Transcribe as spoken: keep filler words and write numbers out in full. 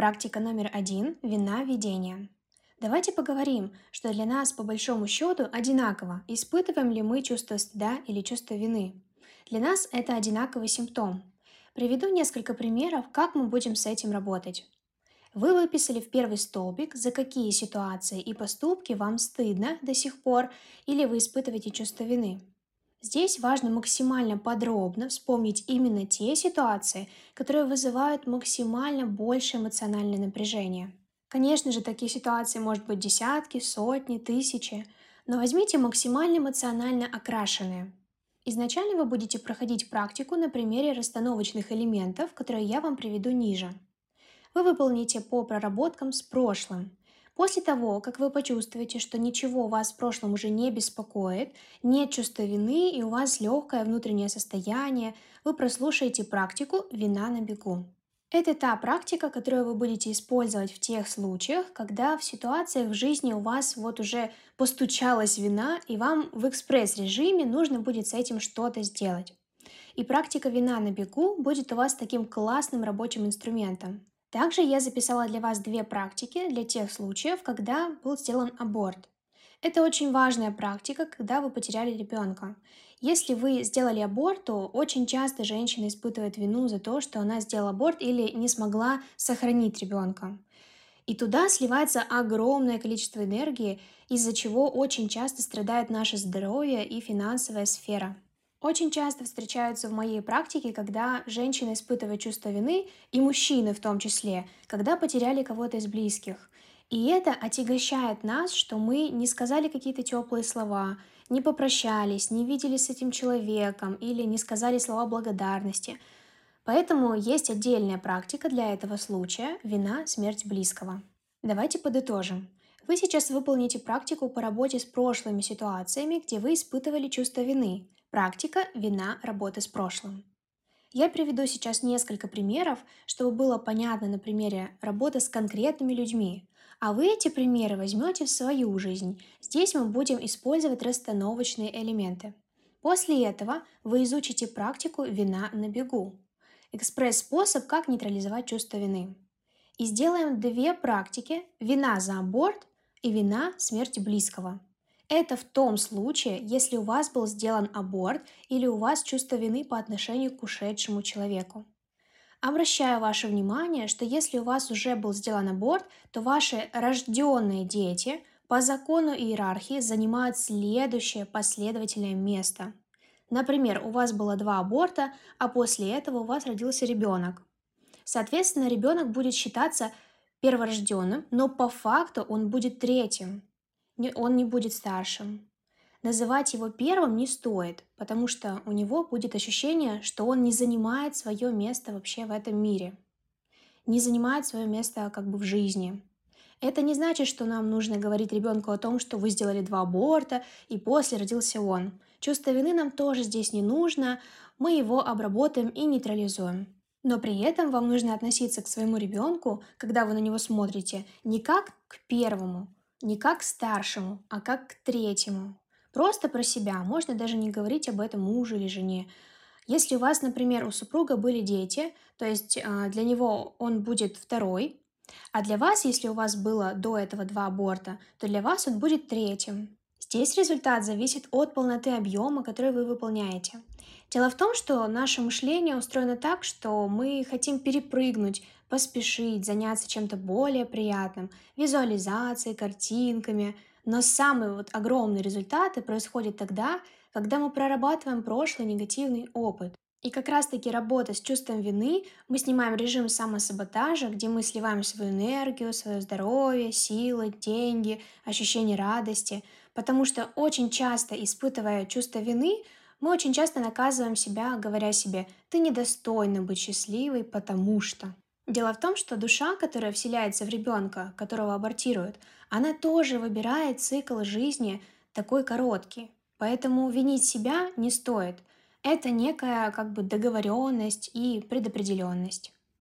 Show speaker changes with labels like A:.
A: Практика номер один – вина ведения. Давайте поговорим, что для нас по большому счету одинаково, испытываем ли мы чувство стыда или чувство вины. Для нас это одинаковый симптом. Приведу несколько примеров, как мы будем с этим работать. Вы выписали в первый столбик, за какие ситуации и поступки вам стыдно до сих пор или вы испытываете чувство вины. Здесь важно максимально подробно вспомнить именно те ситуации, которые вызывают максимально большее эмоциональное напряжение. Конечно же, такие ситуации может быть десятки, сотни, тысячи, но возьмите максимально эмоционально окрашенные. Изначально вы будете проходить практику на примере расстановочных элементов, которые я вам приведу ниже. Вы выполните по проработкам с прошлым. После того, как вы почувствуете, что ничего вас в прошлом уже не беспокоит, нет чувства вины и у вас легкое внутреннее состояние, вы прослушаете практику «Вина на бегу». Это та практика, которую вы будете использовать в тех случаях, когда в ситуациях в жизни у вас вот уже постучалась вина, и вам в экспресс-режиме нужно будет с этим что-то сделать. И практика «Вина на бегу» будет у вас таким классным рабочим инструментом. Также я записала для вас две практики для тех случаев, когда был сделан аборт. Это очень важная практика, когда вы потеряли ребенка. Если вы сделали аборт, то очень часто женщина испытывает вину за то, что она сделала аборт или не смогла сохранить ребенка. И туда сливается огромное количество энергии, из-за чего очень часто страдает наше здоровье и финансовая сфера. Очень часто встречаются в моей практике, когда женщины испытывают чувство вины, и мужчины в том числе, когда потеряли кого-то из близких. И это отягощает нас, что мы не сказали какие-то теплые слова, не попрощались, не виделись с этим человеком или не сказали слова благодарности. Поэтому есть отдельная практика для этого случая – вина, смерть близкого. Давайте подытожим. Вы сейчас выполните практику по работе с прошлыми ситуациями, где вы испытывали чувство вины. Практика «Вина работы с прошлым». Я приведу сейчас несколько примеров, чтобы было понятно на примере работы с конкретными людьми. А вы эти примеры возьмете в свою жизнь. Здесь мы будем использовать расстановочные элементы. После этого вы изучите практику «Вина на бегу». Экспресс-способ, как нейтрализовать чувство вины. И сделаем две практики «Вина за аборт» и «Вина смерти близкого». Это в том случае, если у вас был сделан аборт или у вас чувство вины по отношению к ушедшему человеку. Обращаю ваше внимание, что если у вас уже был сделан аборт, то ваши рожденные дети по закону иерархии занимают следующее последовательное место. Например, у вас было два аборта, а после этого у вас родился ребенок. Соответственно, ребенок будет считаться перворожденным, но по факту он будет третьим. Не- Он не будет старшим. Называть его первым не стоит, потому что у него будет ощущение, что он не занимает свое место вообще в этом мире, не занимает свое место как бы в жизни. Это не значит, что нам нужно говорить ребенку о том, что вы сделали два аборта, и после родился он. Чувство вины нам тоже здесь не нужно, мы его обработаем и нейтрализуем. Но при этом вам нужно относиться к своему ребенку, когда вы на него смотрите, не как к первому, не как к старшему, а как к третьему. Просто про себя, можно даже не говорить об этом мужу или жене. Если у вас, например, у супруга были дети, то есть а, для него он будет второй, а для вас, если у вас было до этого два аборта, то для вас он будет третьим. Здесь результат зависит от полноты объема, который вы выполняете. Дело в том, что наше мышление устроено так, что мы хотим перепрыгнуть, поспешить, заняться чем-то более приятным, визуализацией, картинками. Но самые вот огромные результаты происходят тогда, когда мы прорабатываем прошлый негативный опыт. И как раз-таки работа с чувством вины, мы снимаем режим самосаботажа, где мы сливаем свою энергию, свое здоровье, силы, деньги, ощущение радости. Потому что очень часто, испытывая чувство вины, мы очень часто наказываем себя, говоря себе «ты недостойна быть счастливой, потому что». Дело в том, что душа, которая вселяется в ребенка, которого абортируют, она тоже выбирает цикл жизни такой короткий. Поэтому винить себя не стоит. Это некая как бы договоренность и предопределенность.